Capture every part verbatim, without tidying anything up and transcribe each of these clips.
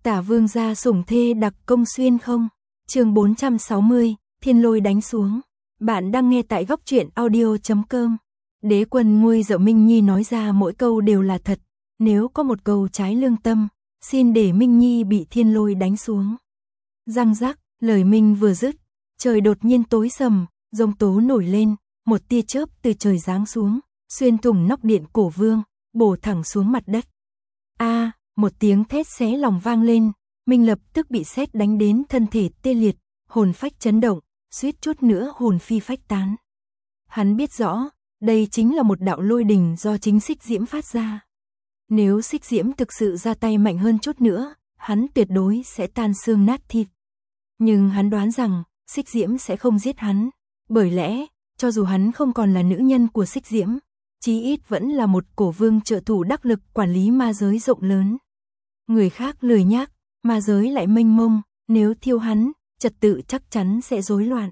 Tả vương gia sủng thê đặc công xuyên không? Chương bốn trăm sáu mươi, thiên lôi đánh xuống. Bạn đang nghe tại góc truyện audio chấm com. Đế quân nguôi dậu Minh Nhi nói ra mỗi câu đều là thật, nếu có một câu trái lương tâm, xin để Minh Nhi bị thiên lôi đánh xuống. Răng rắc, lời Minh vừa dứt, trời đột nhiên tối sầm, giông tố nổi lên, một tia chớp từ trời giáng xuống, xuyên thủng nóc điện cổ vương, bổ thẳng xuống mặt đất. A, một tiếng thét xé lòng vang lên, Minh lập tức bị sét đánh đến thân thể tê liệt, hồn phách chấn động, suýt chút nữa hồn phi phách tán. Hắn biết rõ, đây chính là một đạo lôi đình do chính Xích Diễm phát ra. Nếu Xích Diễm thực sự ra tay mạnh hơn chút nữa, hắn tuyệt đối sẽ tan xương nát thịt. Nhưng hắn đoán rằng, Xích Diễm sẽ không giết hắn, bởi lẽ, cho dù hắn không còn là nữ nhân của Xích Diễm, chí ít vẫn là một cổ vương trợ thủ đắc lực quản lý ma giới rộng lớn. Người khác lười nhác, ma giới lại mênh mông, nếu thiêu hắn, trật tự chắc chắn sẽ rối loạn.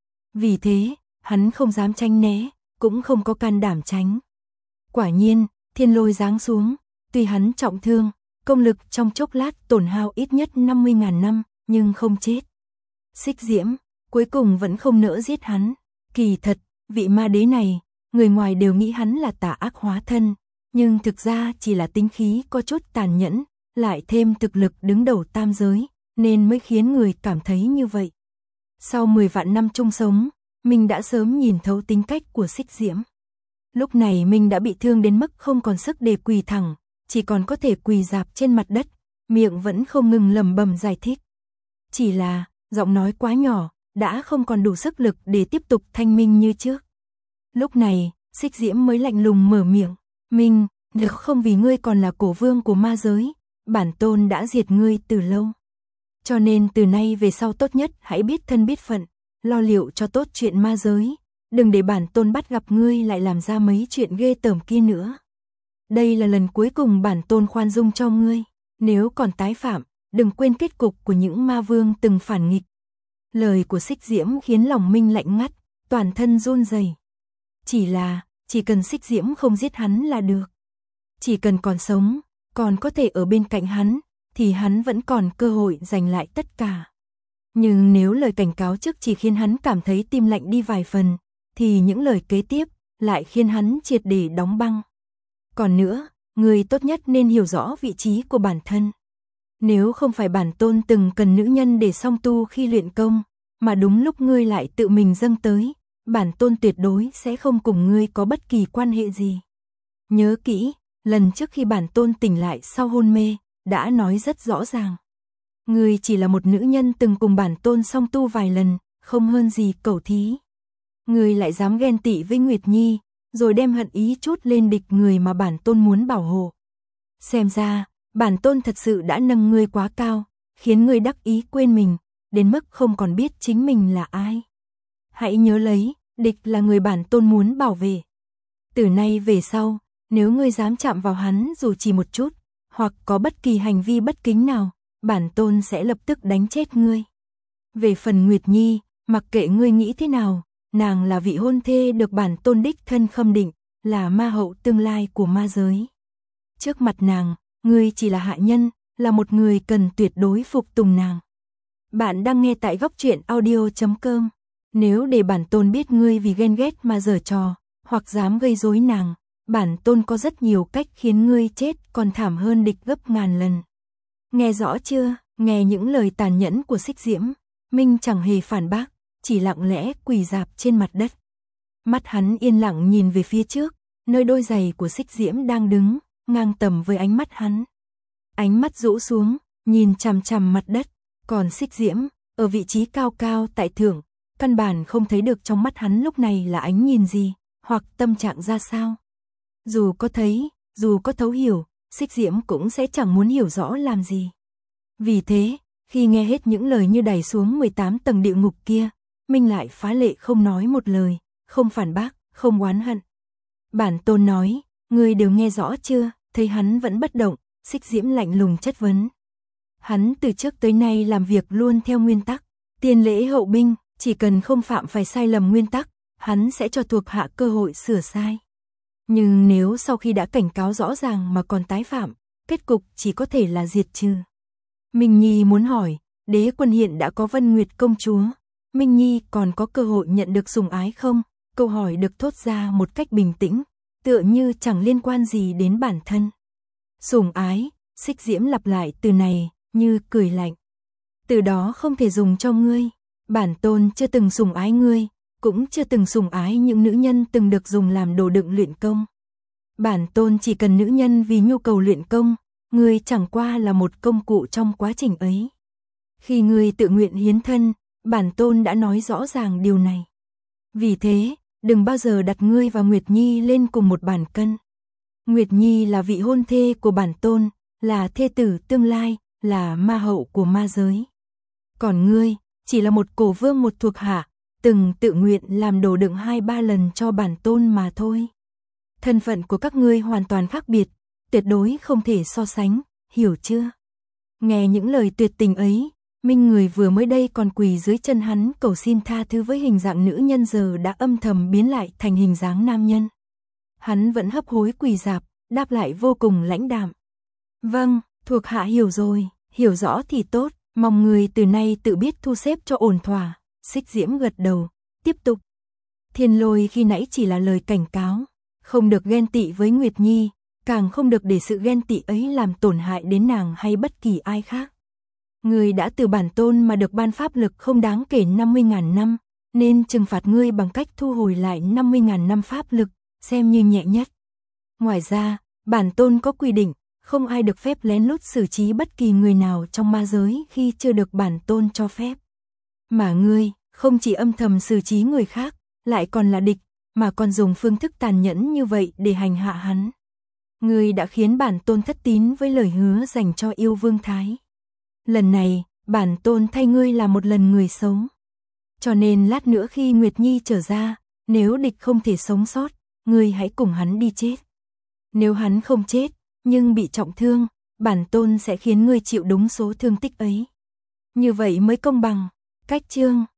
Vì thế, hắn không dám tránh né, cũng không có can đảm tránh. Quả nhiên, thiên lôi giáng xuống, tuy hắn trọng thương, công lực trong chốc lát tổn hao ít nhất năm mươi ngàn năm, nhưng không chết. Xích Diễm, cuối cùng vẫn không nỡ giết hắn. Kỳ thật, vị ma đế này, người ngoài đều nghĩ hắn là tà ác hóa thân, nhưng thực ra chỉ là tính khí có chút tàn nhẫn, lại thêm thực lực đứng đầu tam giới, nên mới khiến người cảm thấy như vậy. Sau mười vạn năm chung sống, mình đã sớm nhìn thấu tính cách của Xích Diễm. Lúc này mình đã bị thương đến mức không còn sức để quỳ thẳng, chỉ còn có thể quỳ rạp trên mặt đất, miệng vẫn không ngừng lẩm bẩm giải thích. Chỉ là, giọng nói quá nhỏ, đã không còn đủ sức lực để tiếp tục thanh minh như trước. Lúc này, Xích Diễm mới lạnh lùng mở miệng, Minh, nếu không vì ngươi còn là cổ vương của ma giới, bản tôn đã diệt ngươi từ lâu. Cho nên từ nay về sau tốt nhất hãy biết thân biết phận, lo liệu cho tốt chuyện ma giới, đừng để bản tôn bắt gặp ngươi lại làm ra mấy chuyện ghê tởm kia nữa. Đây là lần cuối cùng bản tôn khoan dung cho ngươi, nếu còn tái phạm, đừng quên kết cục của những ma vương từng phản nghịch. Lời của Xích Diễm khiến lòng Minh lạnh ngắt, toàn thân run rẩy. Chỉ là, chỉ cần Xích Diễm không giết hắn là được. Chỉ cần còn sống, còn có thể ở bên cạnh hắn, thì hắn vẫn còn cơ hội giành lại tất cả. Nhưng nếu lời cảnh cáo trước chỉ khiến hắn cảm thấy tim lạnh đi vài phần, thì những lời kế tiếp lại khiến hắn triệt để đóng băng. Còn nữa, người tốt nhất nên hiểu rõ vị trí của bản thân. Nếu không phải bản tôn từng cần nữ nhân để song tu khi luyện công, mà đúng lúc ngươi lại tự mình dâng tới, bản tôn tuyệt đối sẽ không cùng ngươi có bất kỳ quan hệ gì. Nhớ kỹ, lần trước khi bản tôn tỉnh lại sau hôn mê, đã nói rất rõ ràng. Ngươi chỉ là một nữ nhân từng cùng bản tôn song tu vài lần, không hơn gì cẩu thí. Ngươi lại dám ghen tị với Nguyệt Nhi, rồi đem hận ý chút lên địch người mà bản tôn muốn bảo hộ. Xem ra, bản tôn thật sự đã nâng ngươi quá cao, khiến ngươi đắc ý quên mình, đến mức không còn biết chính mình là ai. Hãy nhớ lấy, địch là người bản tôn muốn bảo vệ. Từ nay về sau, nếu ngươi dám chạm vào hắn dù chỉ một chút, hoặc có bất kỳ hành vi bất kính nào, bản tôn sẽ lập tức đánh chết ngươi. Về phần Nguyệt Nhi, mặc kệ ngươi nghĩ thế nào, nàng là vị hôn thê được bản tôn đích thân khâm định, là ma hậu tương lai của ma giới. Trước mặt nàng, ngươi chỉ là hạ nhân, là một người cần tuyệt đối phục tùng nàng. Bạn đang nghe tại góc truyện audio chấm com. Nếu để bản tôn biết ngươi vì ghen ghét mà giở trò, hoặc dám gây rối nàng, bản tôn có rất nhiều cách khiến ngươi chết còn thảm hơn địch gấp ngàn lần. Nghe rõ chưa? Nghe những lời tàn nhẫn của Xích Diễm, Minh chẳng hề phản bác, chỉ lặng lẽ quỳ rạp trên mặt đất. Mắt hắn yên lặng nhìn về phía trước, nơi đôi giày của Xích Diễm đang đứng, ngang tầm với ánh mắt hắn. Ánh mắt rũ xuống, nhìn chằm chằm mặt đất, còn Xích Diễm, ở vị trí cao cao tại thượng, căn bản không thấy được trong mắt hắn lúc này là ánh nhìn gì, hoặc tâm trạng ra sao. Dù có thấy, dù có thấu hiểu, Xích Diễm cũng sẽ chẳng muốn hiểu rõ làm gì. Vì thế, khi nghe hết những lời như đày xuống mười tám tầng địa ngục kia, Minh lại phá lệ không nói một lời, không phản bác, không oán hận. Bản tôn nói, ngươi đều nghe rõ chưa? Thấy hắn vẫn bất động, Xích Diễm lạnh lùng chất vấn. Hắn từ trước tới nay làm việc luôn theo nguyên tắc, tiền lễ hậu binh, chỉ cần không phạm phải sai lầm nguyên tắc, hắn sẽ cho thuộc hạ cơ hội sửa sai. Nhưng nếu sau khi đã cảnh cáo rõ ràng mà còn tái phạm, kết cục chỉ có thể là diệt trừ. Minh Nhi muốn hỏi, đế quân hiện đã có Vân Nguyệt công chúa, Minh Nhi còn có cơ hội nhận được sủng ái không? Câu hỏi được thốt ra một cách bình tĩnh, tựa như chẳng liên quan gì đến bản thân. Sủng ái, Xích Diễm lặp lại từ này, như cười lạnh. Từ đó không thể dùng cho ngươi, bản tôn chưa từng sủng ái ngươi, cũng chưa từng sủng ái những nữ nhân từng được dùng làm đồ đựng luyện công. Bản tôn chỉ cần nữ nhân vì nhu cầu luyện công, ngươi chẳng qua là một công cụ trong quá trình ấy. Khi ngươi tự nguyện hiến thân, bản tôn đã nói rõ ràng điều này. Vì thế, đừng bao giờ đặt ngươi và Nguyệt Nhi lên cùng một bàn cân. Nguyệt Nhi là vị hôn thê của bản tôn, là thê tử tương lai, là ma hậu của ma giới. Còn ngươi, chỉ là một cổ vương một thuộc hạ, từng tự nguyện làm đồ đựng hai ba lần cho bản tôn mà thôi. Thân phận của các ngươi hoàn toàn khác biệt, tuyệt đối không thể so sánh, hiểu chưa? Nghe những lời tuyệt tình ấy, Minh Người vừa mới đây còn quỳ dưới chân hắn cầu xin tha thứ với hình dạng nữ nhân giờ đã âm thầm biến lại thành hình dáng nam nhân. Hắn vẫn hấp hối quỳ rạp, đáp lại vô cùng lãnh đạm. Vâng, thuộc hạ hiểu rồi, hiểu rõ thì tốt, mong người từ nay tự biết thu xếp cho ổn thỏa. Xích Diễm gật đầu, tiếp tục. Thiên Lôi khi nãy chỉ là lời cảnh cáo, không được ghen tị với Nguyệt Nhi, càng không được để sự ghen tị ấy làm tổn hại đến nàng hay bất kỳ ai khác. Ngươi đã từ bản tôn mà được ban pháp lực không đáng kể năm mươi nghìn năm, nên trừng phạt ngươi bằng cách thu hồi lại năm mươi nghìn năm pháp lực, xem như nhẹ nhất. Ngoài ra, bản tôn có quy định, không ai được phép lén lút xử trí bất kỳ người nào trong ma giới khi chưa được bản tôn cho phép. Mà ngươi, không chỉ âm thầm xử trí người khác, lại còn là địch, mà còn dùng phương thức tàn nhẫn như vậy để hành hạ hắn. Ngươi đã khiến bản tôn thất tín với lời hứa dành cho yêu vương Thái. Lần này, bản tôn thay ngươi là một lần người xấu. Cho nên lát nữa khi Nguyệt Nhi trở ra, nếu địch không thể sống sót, ngươi hãy cùng hắn đi chết. Nếu hắn không chết, nhưng bị trọng thương, bản tôn sẽ khiến ngươi chịu đúng số thương tích ấy. Như vậy mới công bằng. Cách chương